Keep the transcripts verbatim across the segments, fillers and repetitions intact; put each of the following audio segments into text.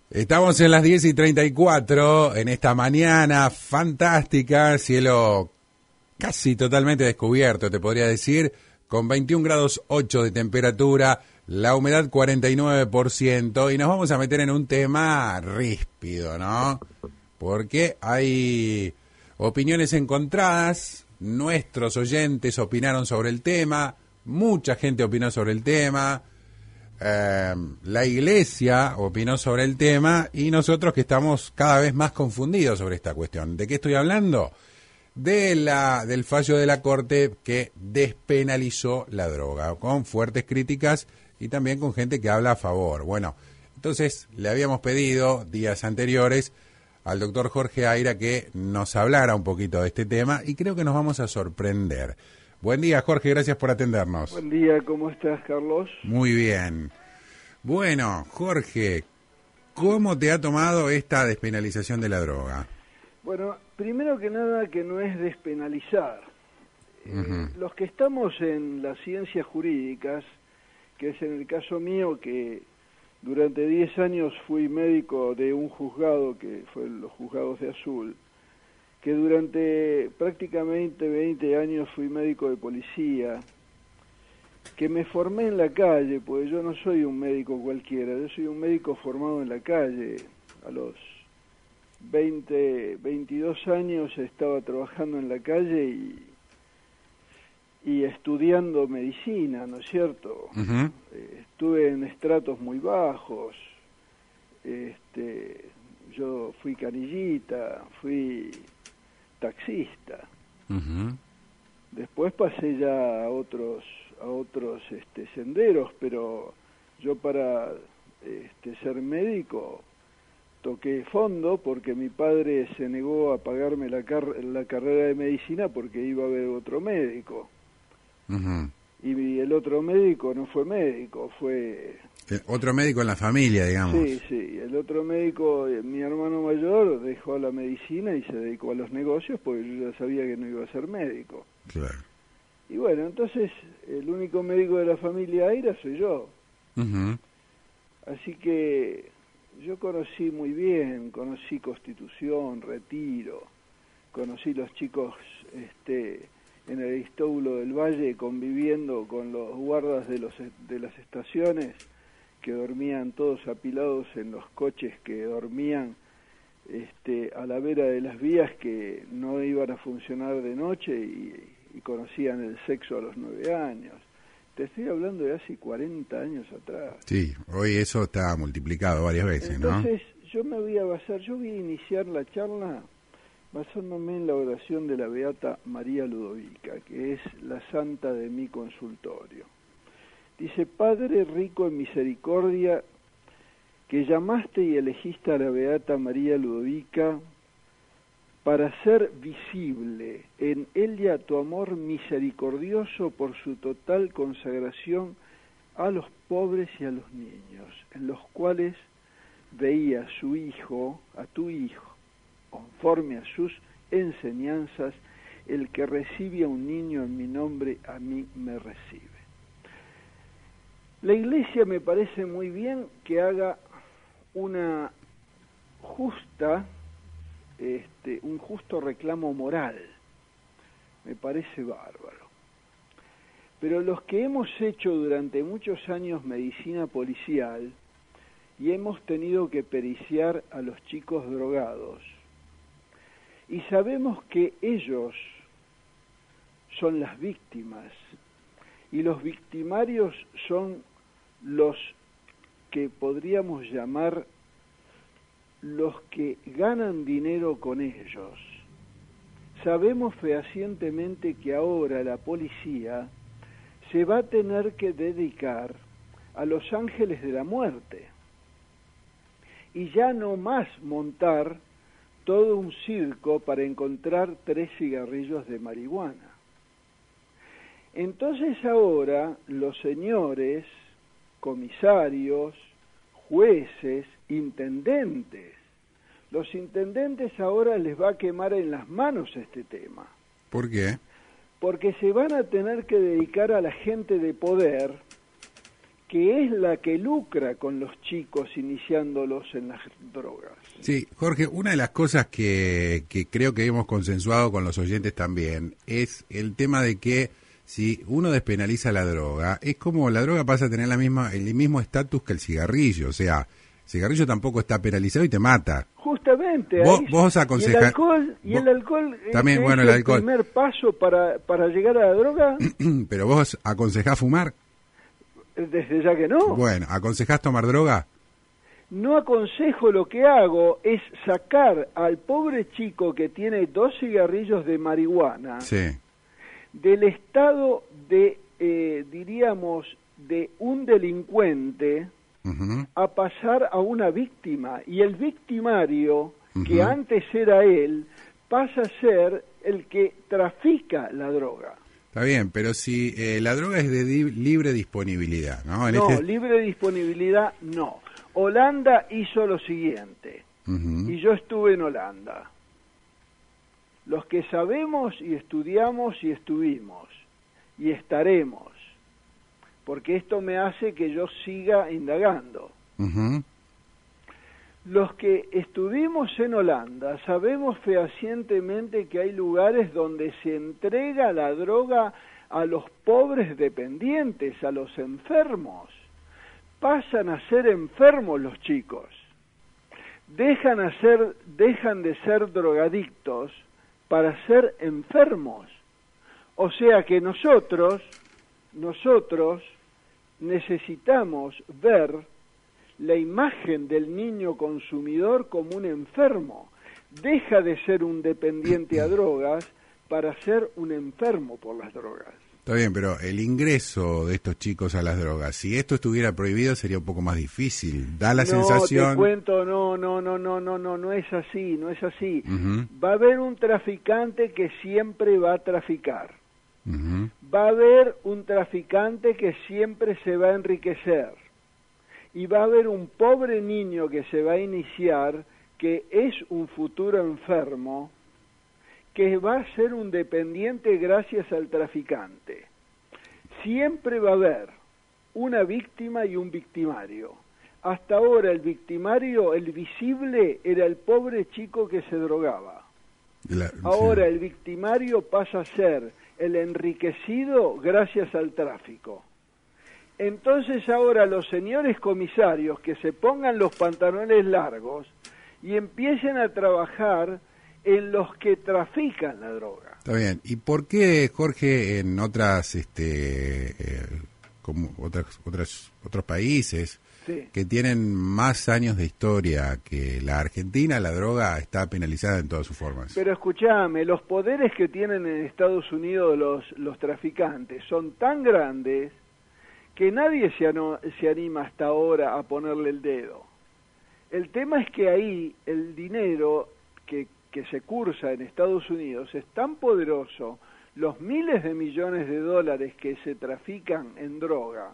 Estamos en las diez y treinta y cuatro, en esta mañana fantástica, cielo casi totalmente descubierto, te podría decir, con veintiún grados ocho de temperatura, la humedad cuarenta y nueve por ciento, y nos vamos a meter en un tema ríspido, ¿no? Porque hay opiniones encontradas, nuestros oyentes opinaron sobre el tema, mucha gente opinó sobre el tema, Eh, la iglesia opinó sobre el tema y nosotros que estamos cada vez más confundidos sobre esta cuestión. ¿De qué estoy hablando? De la, del fallo de la Corte que despenalizó la droga, con fuertes críticas y también con gente que habla a favor. Bueno, entonces le habíamos pedido días anteriores al doctor Jorge Aira que nos hablara un poquito de este tema y creo que nos vamos a sorprender. Buen día, Jorge, gracias por atendernos. Buen día, ¿cómo estás, Carlos? Muy bien. Bueno, Jorge, ¿cómo te ha tomado esta despenalización de la droga? Bueno, primero que nada que no es despenalizar. Uh-huh. eh, los que estamos en las ciencias jurídicas, que es en el caso mío que durante diez años fui médico de un juzgado que fue los juzgados de Azul, que durante prácticamente veinte años fui médico de policía, que me formé en la calle, pues yo no soy un médico cualquiera, yo soy un médico formado en la calle. A los veinte, veintidós años estaba trabajando en la calle y, y estudiando medicina, ¿no es cierto? Uh-huh. Eh, estuve en estratos muy bajos, este, yo fui canillita, fui taxista. Uh-huh. Después pasé ya a otros a otros este senderos, pero yo para este ser médico toqué fondo porque mi padre se negó a pagarme la car- la carrera de medicina porque iba a haber otro médico. Uh-huh. Y el otro médico no fue médico, fue otro médico en la familia, digamos. Sí, sí, el otro médico, mi hermano mayor, dejó la medicina y se dedicó a los negocios porque yo ya sabía que no iba a ser médico. Claro. Y bueno, entonces el único médico de la familia Aira soy yo. Uh-huh. Así que yo conocí muy bien, conocí Constitución, Retiro, conocí los chicos este en el Aristóbulo del Valle conviviendo con los guardas de los de las estaciones, que dormían todos apilados en los coches que dormían este, a la vera de las vías que no iban a funcionar de noche y, y conocían el sexo a los nueve años. Te estoy hablando de hace cuarenta años atrás. Sí, hoy eso está multiplicado varias veces, Entonces, ¿no? yo me voy a basar, yo voy a iniciar la charla basándome en la oración de la Beata María Ludovica, que es la santa de mi consultorio. Dice: Padre rico en misericordia, que llamaste y elegiste a la Beata María Ludovica para hacer visible en ella tu amor misericordioso por su total consagración a los pobres y a los niños, en los cuales veía a su hijo, a tu hijo, conforme a sus enseñanzas, el que recibe a un niño en mi nombre, a mí me recibe. La Iglesia me parece muy bien que haga una justa, este, un justo reclamo moral. Me parece bárbaro. Pero los que hemos hecho durante muchos años medicina policial y hemos tenido que periciar a los chicos drogados, y sabemos que ellos son las víctimas, y los victimarios son los que podríamos llamar los que ganan dinero con ellos. Sabemos fehacientemente que ahora la policía se va a tener que dedicar a los ángeles de la muerte y ya no más montar todo un circo para encontrar tres cigarrillos de marihuana. Entonces ahora los señores comisarios, jueces, intendentes, los intendentes ahora les va a quemar en las manos este tema. ¿Por qué? Porque se van a tener que dedicar a la gente de poder que es la que lucra con los chicos iniciándolos en las drogas. Sí, Jorge, una de las cosas que, que creo que hemos consensuado con los oyentes también es el tema de que si uno despenaliza la droga, es como la droga pasa a tener la misma el mismo estatus que el cigarrillo, o sea, el cigarrillo tampoco está penalizado y te mata. Justamente. Vos, ahí, vos aconsejás... ¿Y el alcohol, y vos, el alcohol también, es bueno, el, el alcohol. primer paso para, para llegar a la droga? Pero vos aconsejás fumar. Desde ya que no. Bueno, ¿aconsejás tomar droga? No aconsejo, lo que hago es sacar al pobre chico que tiene dos cigarrillos de marihuana Sí. del estado de, eh, diríamos, de un delincuente Uh-huh. a pasar a una víctima. Y el victimario, Uh-huh. que antes era él, pasa a ser el que trafica la droga. Está bien, pero si eh, la droga es de di- libre disponibilidad, ¿no? En No, este... libre disponibilidad no. Holanda hizo lo siguiente, Uh-huh. y yo estuve en Holanda. Los que sabemos y estudiamos y estuvimos, y estaremos, porque esto me hace que yo siga indagando. Uh-huh. Los que estuvimos en Holanda sabemos fehacientemente que hay lugares donde se entrega la droga a los pobres dependientes, a los enfermos. Pasan a ser enfermos los chicos. Dejan, a ser, dejan de ser drogadictos para ser enfermos. O sea que nosotros, nosotros necesitamos ver la imagen del niño consumidor como un enfermo. Deja de ser un dependiente a drogas para ser un enfermo por las drogas. Está bien, pero el ingreso de estos chicos a las drogas, si esto estuviera prohibido sería un poco más difícil. Da la no, sensación... te cuento, no, no, no, no, no, no, no es así, no es así. Uh-huh. Va a haber un traficante que siempre va a traficar. Uh-huh. Va a haber un traficante que siempre se va a enriquecer. Y va a haber un pobre niño que se va a iniciar, que es un futuro enfermo, que va a ser un dependiente gracias al traficante. Siempre va a haber una víctima y un victimario. Hasta ahora el victimario, el visible, era el pobre chico que se drogaba. La, Ahora sí. el victimario pasa a ser el enriquecido gracias al tráfico. Entonces ahora los señores comisarios que se pongan los pantalones largos y empiecen a trabajar en los que trafican la droga. Está bien. ¿Y por qué, Jorge, en otras, este, eh, como otras, otras, otros países Sí. que tienen más años de historia que la Argentina, la droga está penalizada en todas sus formas? Pero escúchame, los poderes que tienen en Estados Unidos los, los traficantes son tan grandes que nadie se, ano, se anima hasta ahora a ponerle el dedo. El tema es que ahí el dinero que, que se cursa en Estados Unidos es tan poderoso, los miles de millones de dólares que se trafican en droga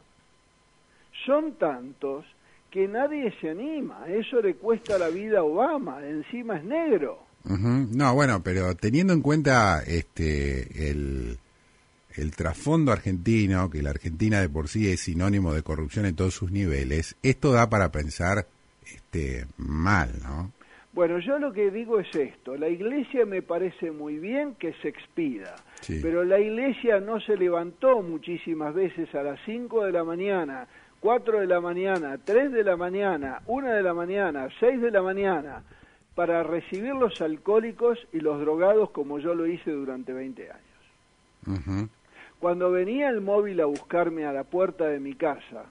son tantos que nadie se anima. Eso le cuesta la vida a Obama, encima es negro. Uh-huh. No, bueno, pero teniendo en cuenta este el, el trasfondo argentino, que la Argentina de por sí es sinónimo de corrupción en todos sus niveles, esto da para pensar este mal, ¿no? Bueno, yo lo que digo es esto, la Iglesia me parece muy bien que se expida, Sí. pero la Iglesia no se levantó muchísimas veces a las cinco de la mañana, cuatro de la mañana, tres de la mañana, una de la mañana, seis de la mañana, para recibir los alcohólicos y los drogados como yo lo hice durante veinte años. Uh-huh. Cuando venía el móvil a buscarme a la puerta de mi casa,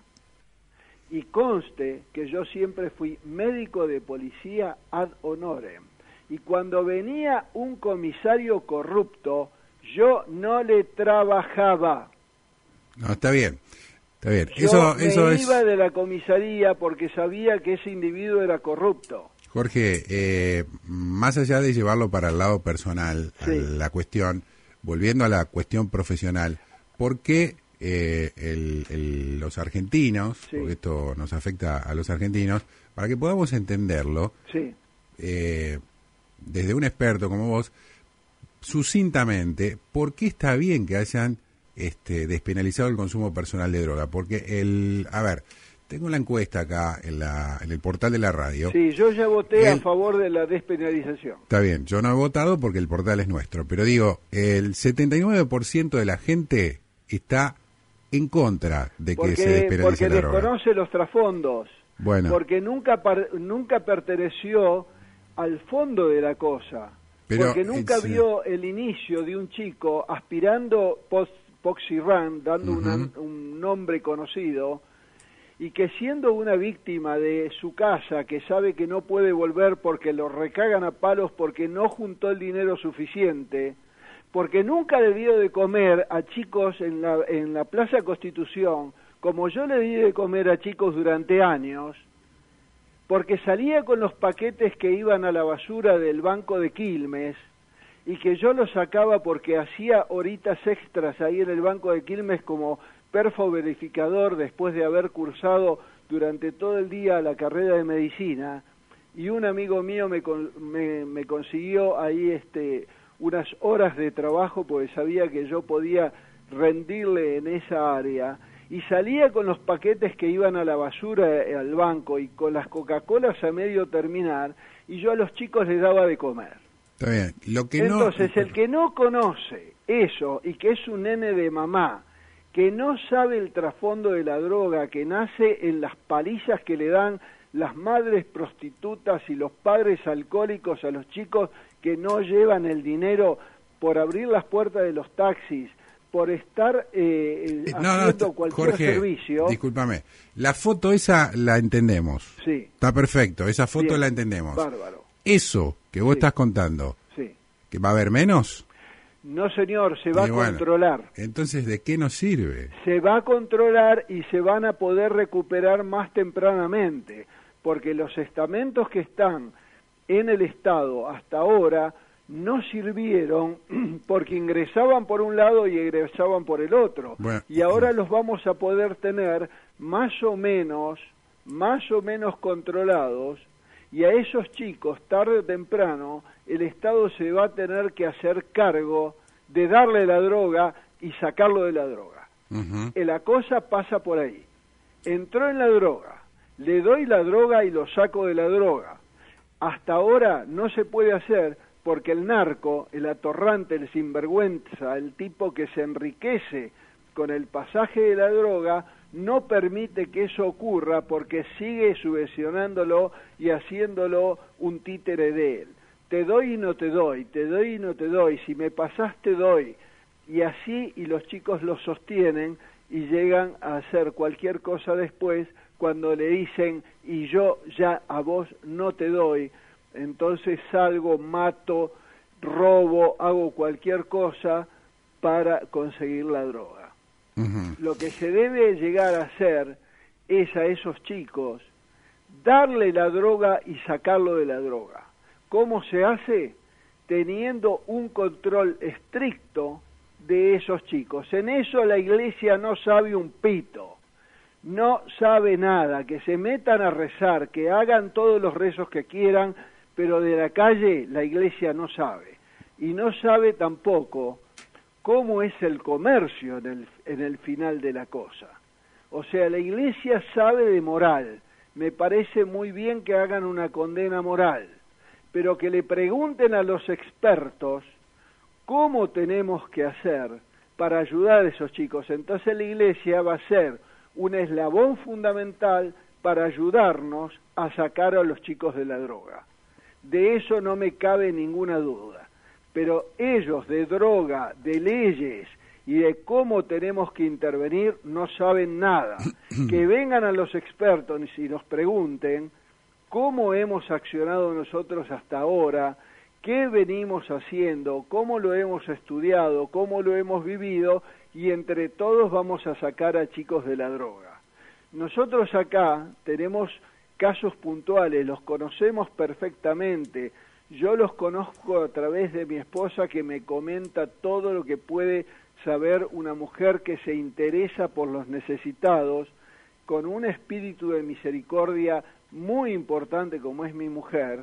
y conste que yo siempre fui médico de policía ad honorem, y cuando venía un comisario corrupto, yo no le trabajaba. No, está bien, está bien. Yo Eso, me eso iba es... de la comisaría porque sabía que ese individuo era corrupto. Jorge, eh, más allá de llevarlo para el lado personal, Sí. a la cuestión, volviendo a la cuestión profesional, ¿por qué eh, el, el, los argentinos, Sí. porque esto nos afecta a los argentinos, para que podamos entenderlo, Sí. eh, desde un experto como vos, sucintamente, ¿por qué está bien que hayan este, despenalizado el consumo personal de droga? Porque el, a ver, tengo la encuesta acá en, la, en el portal de la radio. Sí, yo ya voté el, a favor de la despenalización. Está bien, yo no he votado porque el portal es nuestro, pero digo, el setenta y nueve por ciento de la gente está en contra de porque, que se despenalice porque la droga. Porque desconoce los trasfondos. Bueno. Porque nunca, nunca perteneció al fondo de la cosa. Pero porque nunca es, vio el inicio de un chico aspirando post Poxirán, dando uh-huh. una, un nombre conocido, y que siendo una víctima de su casa, que sabe que no puede volver porque lo recagan a palos porque no juntó el dinero suficiente, porque nunca le dio de comer a chicos en la, en la Plaza Constitución, como yo le di de comer a chicos durante años, porque salía con los paquetes que iban a la basura del Banco de Quilmes, y que yo los sacaba porque hacía horitas extras ahí en el Banco de Quilmes como perfo verificador después de haber cursado durante todo el día la carrera de medicina, y un amigo mío me, me, me consiguió ahí este unas horas de trabajo porque sabía que yo podía rendirle en esa área, y salía con los paquetes que iban a la basura al banco y con las Coca-Colas a medio terminar, y yo a los chicos les daba de comer. Está bien. Lo que Entonces, no... el que no conoce eso y que es un nene de mamá, que no sabe el trasfondo de la droga, que nace en las palizas que le dan las madres prostitutas y los padres alcohólicos a los chicos que no llevan el dinero por abrir las puertas de los taxis, por estar eh, no, haciendo no, cualquier Jorge, servicio. Discúlpame, la foto esa la entendemos. Sí. Está perfecto, esa foto Bien. La entendemos. Bárbaro. Eso que vos sí. estás contando, sí. ¿que va a haber menos? No, señor, se va y a bueno, controlar. Entonces, ¿de qué nos sirve? Se va a controlar y se van a poder recuperar más tempranamente, porque los estamentos que están en el Estado hasta ahora no sirvieron porque ingresaban por un lado y egresaban por el otro. Bueno, y ahora los vamos a poder tener más o menos, más o menos controlados, y a esos chicos, tarde o temprano, el Estado se va a tener que hacer cargo de darle la droga y sacarlo de la droga. Uh-huh. La cosa pasa por ahí. Entró en la droga, le doy la droga y lo saco de la droga. Hasta ahora no se puede hacer porque el narco, el atorrante, el sinvergüenza, el tipo que se enriquece con el pasaje de la droga, no permite que eso ocurra porque sigue subvencionándolo y haciéndolo un títere de él. Te doy y no te doy, te doy y no te doy, si me pasás te doy. Y así, y los chicos lo sostienen y llegan a hacer cualquier cosa después cuando le dicen, y yo ya a vos no te doy, entonces salgo, mato, robo, hago cualquier cosa para conseguir la droga. Uh-huh. Lo que se debe llegar a hacer es a esos chicos darle la droga y sacarlo de la droga. ¿Cómo se hace? Teniendo un control estricto de esos chicos. En eso la iglesia no sabe un pito, no sabe nada, que se metan a rezar, que hagan todos los rezos que quieran, pero de la calle la iglesia no sabe. Y no sabe tampoco cómo es el comercio en el, en el final de la cosa. O sea, la iglesia sabe de moral, me parece muy bien que hagan una condena moral, pero que le pregunten a los expertos cómo tenemos que hacer para ayudar a esos chicos. Entonces la iglesia va a ser un eslabón fundamental para ayudarnos a sacar a los chicos de la droga. De eso no me cabe ninguna duda. Pero ellos de droga, de leyes y de cómo tenemos que intervenir no saben nada. Que vengan a los expertos y nos pregunten cómo hemos accionado nosotros hasta ahora, qué venimos haciendo, cómo lo hemos estudiado, cómo lo hemos vivido, y entre todos vamos a sacar a chicos de la droga. Nosotros acá tenemos casos puntuales, los conocemos perfectamente. Yo los conozco a través de mi esposa, que me comenta todo lo que puede saber una mujer que se interesa por los necesitados, con un espíritu de misericordia muy importante como es mi mujer,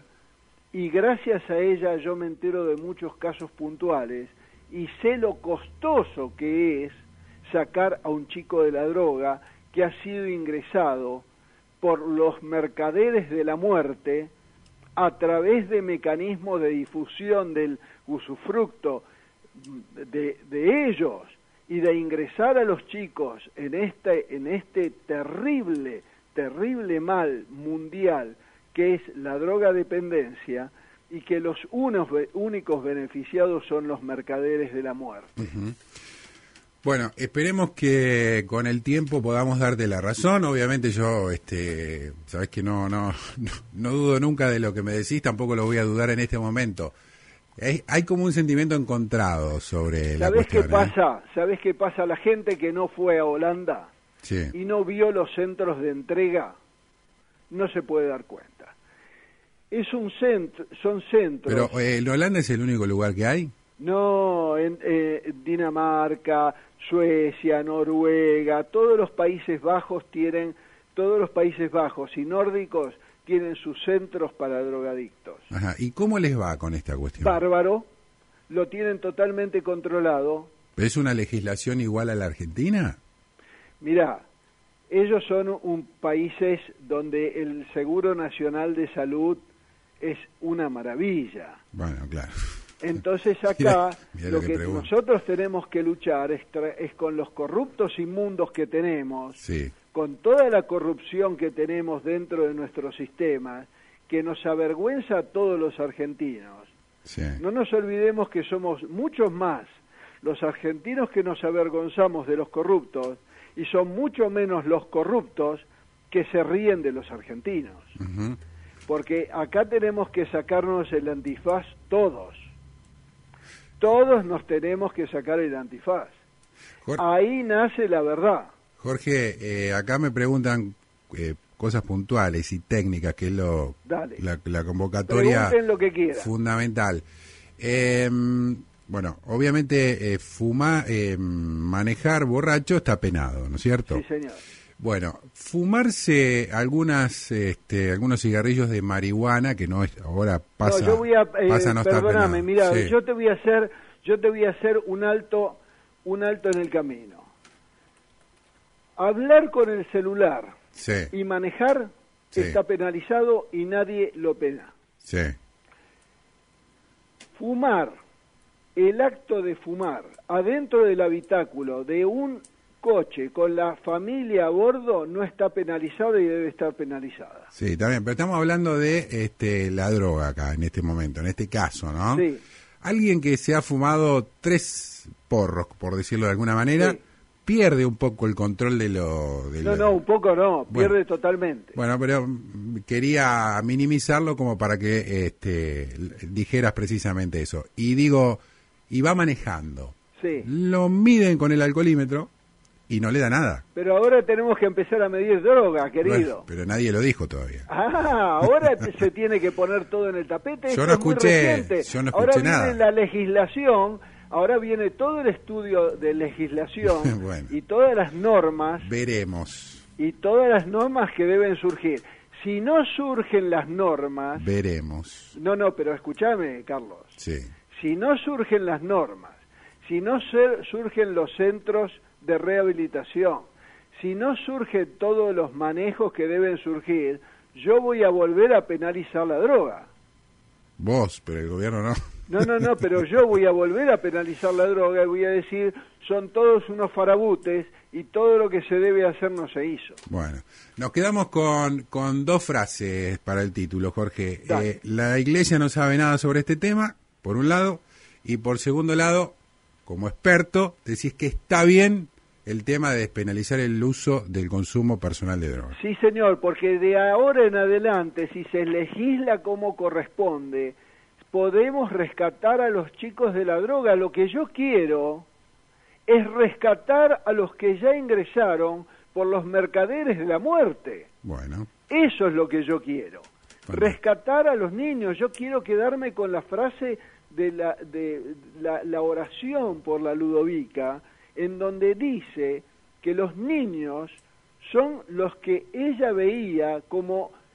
y gracias a ella yo me entero de muchos casos puntuales y sé lo costoso que es sacar a un chico de la droga que ha sido ingresado por los mercaderes de la muerte a través de mecanismos de difusión del usufructo de, de ellos y de ingresar a los chicos en este, en este terrible, terrible mal mundial que es la drogadependencia, y que los unos, únicos beneficiados son los mercaderes de la muerte. Uh-huh. Bueno, esperemos que con el tiempo podamos darte la razón. Obviamente yo, este, sabes que no, no, no, no dudo nunca de lo que me decís, tampoco lo voy a dudar en este momento. Hay, hay como un sentimiento encontrado sobre la cuestión. ¿Sabés qué pasa? ¿eh? ¿Sabés qué pasa? La gente que no fue a Holanda sí. y no vio los centros de entrega, no se puede dar cuenta. Es un centro, son centros. Pero eh, ¿en Holanda es el único lugar que hay? No, en eh, Dinamarca, Suecia, Noruega, todos los Países Bajos tienen, todos los Países Bajos y nórdicos tienen sus centros para drogadictos. Ajá. ¿Y cómo les va con esta cuestión? Bárbaro, lo tienen totalmente controlado. ¿Es una legislación igual a la Argentina? Mirá, ellos son un países donde el Seguro Nacional de Salud es una maravilla. Bueno, claro. Entonces acá mirá, mirá lo, lo que, que nosotros tenemos que luchar es, es con los corruptos inmundos que tenemos, sí. con toda la corrupción que tenemos dentro de nuestro sistema, que nos avergüenza a todos los argentinos. Sí. No nos olvidemos que somos muchos más los argentinos que nos avergonzamos de los corruptos y son mucho menos los corruptos que se ríen de los argentinos. Uh-huh. Porque acá tenemos que sacarnos el antifaz todos. Todos nos tenemos que sacar el antifaz. Jorge, ahí nace la verdad. Jorge, eh, acá me preguntan eh, cosas puntuales y técnicas, que es lo Dale. La, la convocatoria lo que fundamental. Eh, bueno, obviamente eh, fumar, eh, manejar borracho está penado, ¿no es cierto? Sí, señor. Bueno, fumarse algunas, este, algunos cigarrillos de marihuana, que no es, ahora pasa, no, yo voy a, eh, pasa no perdóname, está mira, sí. yo te voy a hacer, yo te voy a hacer un alto, un alto en el camino. Hablar con el celular sí. y manejar sí. está penalizado y nadie lo pena. Sí. Fumar, el acto de fumar adentro del habitáculo de un coche con la familia a bordo no está penalizado y debe estar penalizada. Sí, también, pero estamos hablando de este la droga acá, en este momento, en este caso, ¿no? Sí. Alguien que se ha fumado tres porros, por decirlo de alguna manera, sí. pierde un poco el control de lo... De no, lo... no, un poco no, bueno, pierde totalmente. Bueno, pero quería minimizarlo como para que este, dijeras precisamente eso. Y digo, y va manejando. Sí. Lo miden con el alcoholímetro y no le da nada. Pero ahora tenemos que empezar a medir droga, querido. Bueno, pero nadie lo dijo todavía. Ah, ahora se tiene que poner todo en el tapete. Yo no escuché, yo no escuché ahora nada. Viene la legislación, ahora viene todo el estudio de legislación bueno, y todas las normas. Veremos. Y todas las normas que deben surgir. Si no surgen las normas... Veremos. No, no, pero escúchame, Carlos. Sí. Si no surgen las normas, si no ser, surgen los centros de rehabilitación, si no surgen todos los manejos que deben surgir, yo voy a volver a penalizar la droga. Vos, pero el gobierno no. No, no, no, pero yo voy a volver a penalizar la droga y voy a decir, son todos unos farabutes y todo lo que se debe hacer no se hizo. Bueno, nos quedamos con, con dos frases para el título, Jorge. Eh, la Iglesia no sabe nada sobre este tema, por un lado, y por segundo lado, como experto, decís que está bien el tema de despenalizar el uso del consumo personal de drogas. Sí, señor, porque de ahora en adelante, si se legisla como corresponde, podemos rescatar a los chicos de la droga. Lo que yo quiero es rescatar a los que ya ingresaron por los mercaderes de la muerte. Bueno. Eso es lo que yo quiero. Bueno. Rescatar a los niños. Yo quiero quedarme con la frase de la, de la, la oración por la Ludovica, en donde dice que los niños son los que ella veía como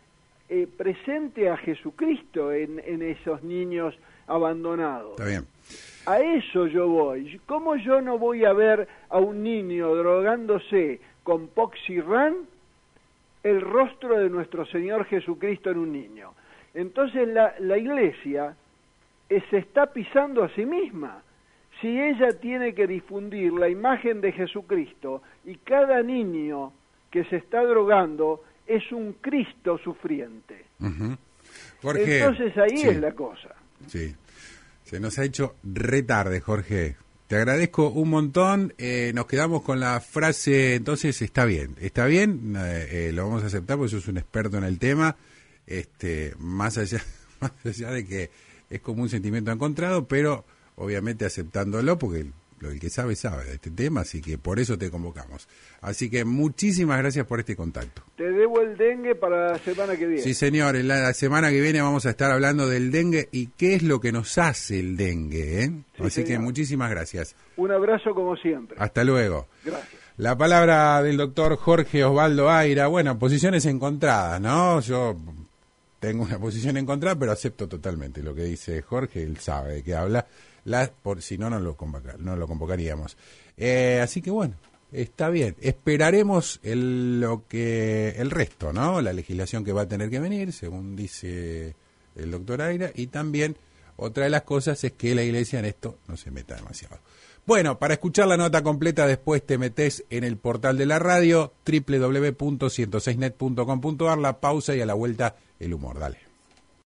eh, presente a Jesucristo en, en esos niños abandonados. Está bien. A eso yo voy. ¿Cómo yo no voy a ver a un niño drogándose con Poxirran el rostro de nuestro Señor Jesucristo en un niño? Entonces la, la iglesia eh, se está pisando a sí misma. Si ella tiene que difundir la imagen de Jesucristo y cada niño que se está drogando es un Cristo sufriente. Uh-huh. Jorge, entonces ahí sí, es la cosa. Sí. Se nos ha hecho re tarde, Jorge. Te agradezco un montón. Eh, nos quedamos con la frase, entonces está bien. Está bien, eh, eh, lo vamos a aceptar porque sos un experto en el tema. Este, más allá, más allá de que es como un sentimiento encontrado, pero obviamente aceptándolo porque el, el que sabe, sabe de este tema, así que por eso te convocamos. Así que muchísimas gracias por este contacto. Te debo el dengue para la semana que viene. Sí, señor, en la semana que viene vamos a estar hablando del dengue y qué es lo que nos hace el dengue, ¿eh? Sí, así señor. que muchísimas gracias. Un abrazo como siempre. Hasta luego. Gracias. La palabra del doctor Jorge Osvaldo Aira, bueno, posiciones encontradas, ¿no? Yo tengo una posición encontrada, pero acepto totalmente lo que dice Jorge, él sabe de qué habla. La, por si no, no lo, convoca, no lo convocaríamos. Eh, así que bueno, está bien. Esperaremos el, lo que el resto, ¿no? La legislación que va a tener que venir, según dice el doctor Aira, y también otra de las cosas es que la iglesia en esto no se meta demasiado. Bueno, para escuchar la nota completa después te metés en el portal de la radio, doble u doble u doble u punto ciento seis net punto com punto a r, la pausa y a la vuelta el humor. Dale.